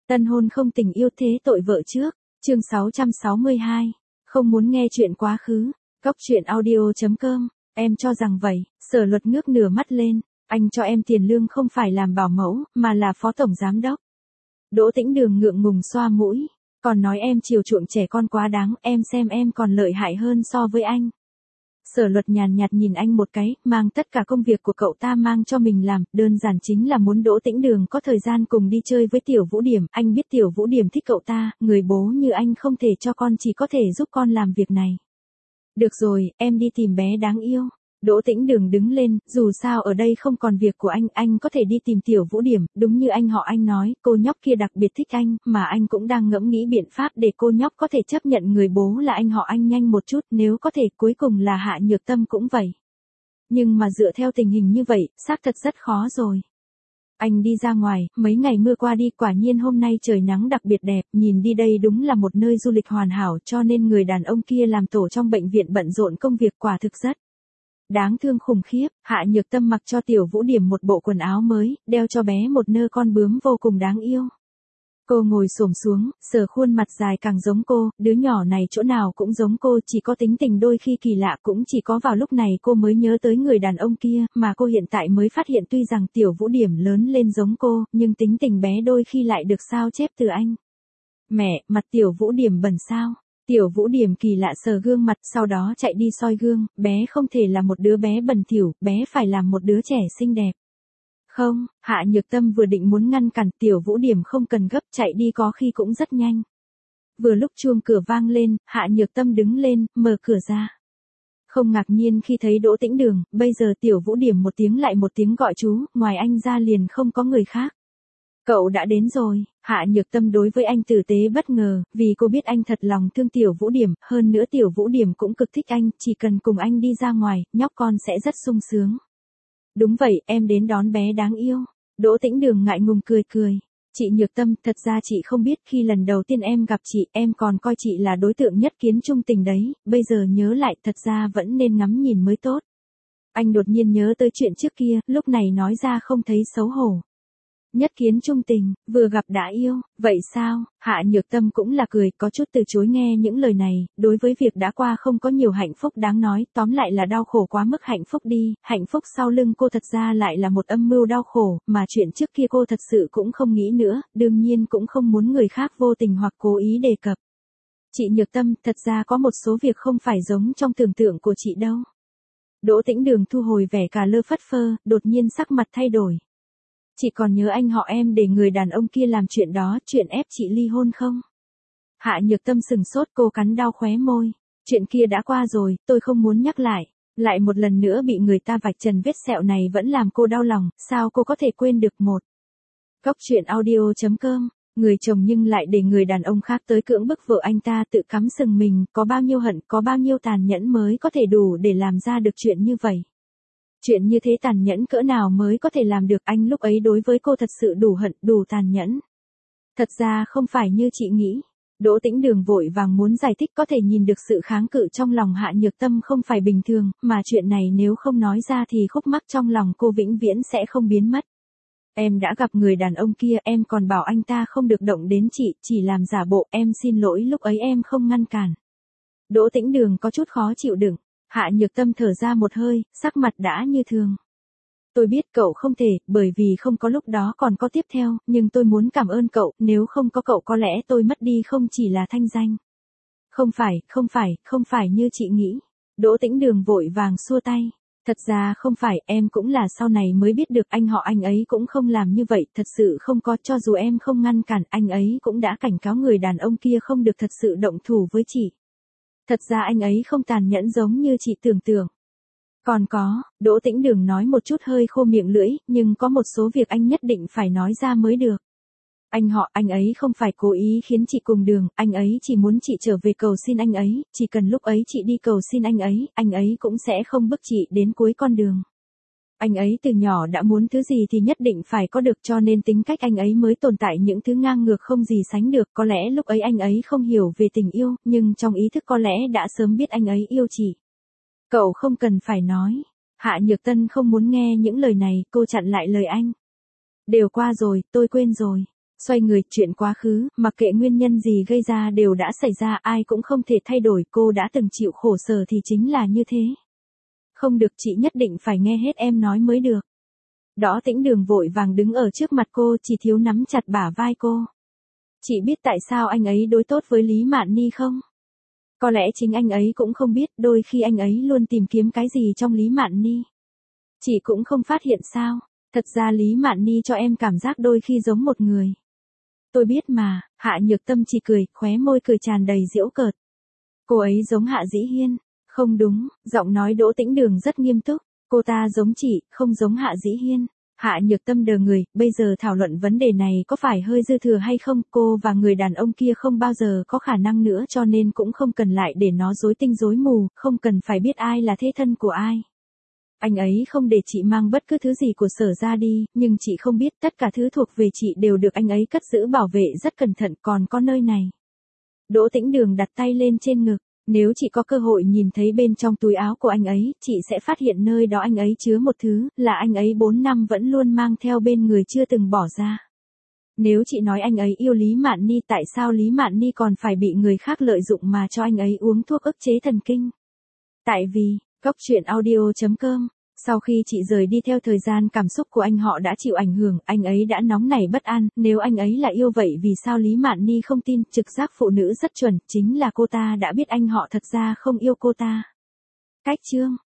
Tân hôn không tình yêu thế tội vợ trước. Chương 662. Không muốn nghe chuyện quá khứ. Góc truyện audio.com. Em cho rằng vậy. Sở Luật ngước nửa mắt lên. Anh cho em tiền lương không phải làm bảo mẫu, mà là phó tổng giám đốc. Đỗ Tĩnh Đường ngượng ngùng xoa mũi. Còn nói em chiều chuộng trẻ con quá đáng, em xem em còn lợi hại hơn so với anh. Sở Luật nhàn nhạt nhìn anh một cái, mang tất cả công việc của cậu ta mang cho mình làm, đơn giản chính là muốn Đỗ Tĩnh Đường có thời gian cùng đi chơi với Tiểu Vũ Điểm. Anh biết Tiểu Vũ Điểm thích cậu ta, người bố như anh không thể cho con, chỉ có thể giúp con làm việc này. Được rồi, em đi tìm bé đáng yêu. Đỗ Tĩnh Đường đứng lên, dù sao ở đây không còn việc của anh có thể đi tìm Tiểu Vũ Điểm. Đúng như anh họ anh nói, cô nhóc kia đặc biệt thích anh, mà anh cũng đang ngẫm nghĩ biện pháp để cô nhóc có thể chấp nhận người bố là anh họ anh nhanh một chút, nếu có thể cuối cùng là Hạ Nhược Tâm cũng vậy. Nhưng mà dựa theo tình hình như vậy, xác thật rất khó rồi. Anh đi ra ngoài, mấy ngày mưa qua đi, quả nhiên hôm nay trời nắng đặc biệt đẹp, nhìn đi đây đúng là một nơi du lịch hoàn hảo, cho nên người đàn ông kia làm tổ trong bệnh viện bận rộn công việc quả thực rất đáng thương khủng khiếp. Hạ Nhược Tâm mặc cho Tiểu Vũ Điểm một bộ quần áo mới, đeo cho bé một nơ con bướm vô cùng đáng yêu. Cô ngồi xổm xuống, sờ khuôn mặt dài càng giống cô, đứa nhỏ này chỗ nào cũng giống cô, chỉ có tính tình đôi khi kỳ lạ, cũng chỉ có vào lúc này cô mới nhớ tới người đàn ông kia, mà cô hiện tại mới phát hiện tuy rằng Tiểu Vũ Điểm lớn lên giống cô, nhưng tính tình bé đôi khi lại được sao chép từ anh. Mẹ, mặt Tiểu Vũ Điểm bẩn sao? Tiểu Vũ Điểm kỳ lạ sờ gương mặt, sau đó chạy đi soi gương, bé không thể là một đứa bé bẩn thỉu, bé phải là một đứa trẻ xinh đẹp. Không, Hạ Nhược Tâm vừa định muốn ngăn cản, Tiểu Vũ Điểm không cần gấp, chạy đi có khi cũng rất nhanh. Vừa lúc chuông cửa vang lên, Hạ Nhược Tâm đứng lên, mở cửa ra. Không ngạc nhiên khi thấy Đỗ Tĩnh Đường, bây giờ Tiểu Vũ Điểm một tiếng lại một tiếng gọi chú, ngoài anh ra liền không có người khác. Cậu đã đến rồi. Hạ Nhược Tâm đối với anh tử tế bất ngờ, vì cô biết anh thật lòng thương Tiểu Vũ Điểm, hơn nữa Tiểu Vũ Điểm cũng cực thích anh, chỉ cần cùng anh đi ra ngoài, nhóc con sẽ rất sung sướng. Đúng vậy, em đến đón bé đáng yêu. Đỗ Tĩnh Đường ngại ngùng cười cười. Chị Nhược Tâm, thật ra chị không biết, khi lần đầu tiên em gặp chị, em còn coi chị là đối tượng nhất kiến chung tình đấy, bây giờ nhớ lại, thật ra vẫn nên ngắm nhìn mới tốt. Anh đột nhiên nhớ tới chuyện trước kia, lúc này nói ra không thấy xấu hổ. Nhất kiến chung tình, vừa gặp đã yêu, vậy sao? Hạ Nhược Tâm cũng là cười, có chút từ chối nghe những lời này, đối với việc đã qua không có nhiều hạnh phúc đáng nói, tóm lại là đau khổ quá mức hạnh phúc đi, hạnh phúc sau lưng cô thật ra lại là một âm mưu đau khổ, mà chuyện trước kia cô thật sự cũng không nghĩ nữa, đương nhiên cũng không muốn người khác vô tình hoặc cố ý đề cập. Chị Nhược Tâm, thật ra có một số việc không phải giống trong tưởng tượng của chị đâu. Đỗ Tĩnh Đường thu hồi vẻ cà lơ phất phơ, đột nhiên sắc mặt thay đổi. Chị còn nhớ anh họ em để người đàn ông kia làm chuyện đó, chuyện ép chị ly hôn không? Hạ Nhược Tâm sừng sốt, cô cắn đau khóe môi. Chuyện kia đã qua rồi, tôi không muốn nhắc lại. Lại một lần nữa bị người ta vạch trần vết sẹo này vẫn làm cô đau lòng, sao cô có thể quên được một. Góc truyện audio.com. Người chồng nhưng lại để người đàn ông khác tới cưỡng bức vợ anh ta, tự cắm sừng mình, có bao nhiêu hận, có bao nhiêu tàn nhẫn mới có thể đủ để làm ra được chuyện như vậy. Chuyện như thế tàn nhẫn cỡ nào mới có thể làm được, anh lúc ấy đối với cô thật sự đủ hận, đủ tàn nhẫn. Thật ra không phải như chị nghĩ. Đỗ Tĩnh Đường vội vàng muốn giải thích, có thể nhìn được sự kháng cự trong lòng Hạ Nhược Tâm không phải bình thường, mà chuyện này nếu không nói ra thì khúc mắc trong lòng cô vĩnh viễn sẽ không biến mất. Em đã gặp người đàn ông kia, em còn bảo anh ta không được động đến chị, chỉ làm giả bộ, em xin lỗi lúc ấy em không ngăn cản. Đỗ Tĩnh Đường có chút khó chịu đựng. Hạ Nhược Tâm thở ra một hơi, sắc mặt đã như thường. Tôi biết cậu không thể, bởi vì không có lúc đó còn có tiếp theo, nhưng tôi muốn cảm ơn cậu, nếu không có cậu có lẽ tôi mất đi không chỉ là thanh danh. Không phải như chị nghĩ. Đỗ Tĩnh Đường vội vàng xua tay. Thật ra không phải, em cũng là sau này mới biết được anh họ anh ấy cũng không làm như vậy, thật sự không có, cho dù em không ngăn cản, anh ấy cũng đã cảnh cáo người đàn ông kia không được thật sự động thủ với chị. Thật ra anh ấy không tàn nhẫn giống như chị tưởng tượng. Còn có, Đỗ Tĩnh Đường nói một chút hơi khô miệng lưỡi, nhưng có một số việc anh nhất định phải nói ra mới được. Anh ấy không phải cố ý khiến chị cùng đường, anh ấy chỉ muốn chị trở về cầu xin anh ấy, chỉ cần lúc ấy chị đi cầu xin anh ấy cũng sẽ không bức chị đến cuối con đường. Anh ấy từ nhỏ đã muốn thứ gì thì nhất định phải có được, cho nên tính cách anh ấy mới tồn tại những thứ ngang ngược không gì sánh được, có lẽ lúc ấy anh ấy không hiểu về tình yêu, nhưng trong ý thức có lẽ đã sớm biết anh ấy yêu chị. Cậu không cần phải nói. Hạ Nhược Tâm không muốn nghe những lời này, cô chặn lại lời anh. Đều qua rồi, tôi quên rồi. Xoay người, chuyện quá khứ, mặc kệ nguyên nhân gì gây ra đều đã xảy ra, ai cũng không thể thay đổi, cô đã từng chịu khổ sở thì chính là như thế. Không được, chị nhất định phải nghe hết em nói mới được. Đỗ Tĩnh Đường vội vàng đứng ở trước mặt cô, chỉ thiếu nắm chặt bả vai cô. Chị biết tại sao anh ấy đối tốt với Lý Mạn Ni không? Có lẽ chính anh ấy cũng không biết, đôi khi anh ấy luôn tìm kiếm cái gì trong Lý Mạn Ni. Chị cũng không phát hiện sao? Thật ra Lý Mạn Ni cho em cảm giác đôi khi giống một người. Tôi biết mà, Hạ Nhược Tâm chỉ cười, khóe môi cười tràn đầy giễu cợt. Cô ấy giống Hạ Dĩ Hiên. Không đúng, giọng nói Đỗ Tĩnh Đường rất nghiêm túc. Cô ta giống chị, không giống Hạ Dĩ Hiên. Hạ Nhược Tâm đờ người, bây giờ thảo luận vấn đề này có phải hơi dư thừa hay không, cô và người đàn ông kia không bao giờ có khả năng nữa cho nên cũng không cần lại để nó rối tinh rối mù, không cần phải biết ai là thế thân của ai. Anh ấy không để chị mang bất cứ thứ gì của Sở ra đi, nhưng chị không biết tất cả thứ thuộc về chị đều được anh ấy cất giữ bảo vệ rất cẩn thận, còn có nơi này. Đỗ Tĩnh Đường đặt tay lên trên ngực, nếu chị có cơ hội nhìn thấy bên trong túi áo của anh ấy, chị sẽ phát hiện nơi đó anh ấy chứa một thứ, là anh ấy 4 năm vẫn luôn mang theo bên người chưa từng bỏ ra. Nếu chị nói anh ấy yêu Lý Mạn Ni, tại sao Lý Mạn Ni còn phải bị người khác lợi dụng mà cho anh ấy uống thuốc ức chế thần kinh? Tại vì, Goctruyện.audio.com, sau khi chị rời đi theo thời gian cảm xúc của anh họ đã chịu ảnh hưởng, anh ấy đã nóng nảy bất an, nếu anh ấy là yêu vậy vì sao Lý Mạn Ni không tin, trực giác phụ nữ rất chuẩn, chính là cô ta đã biết anh họ thật ra không yêu cô ta. Cách chương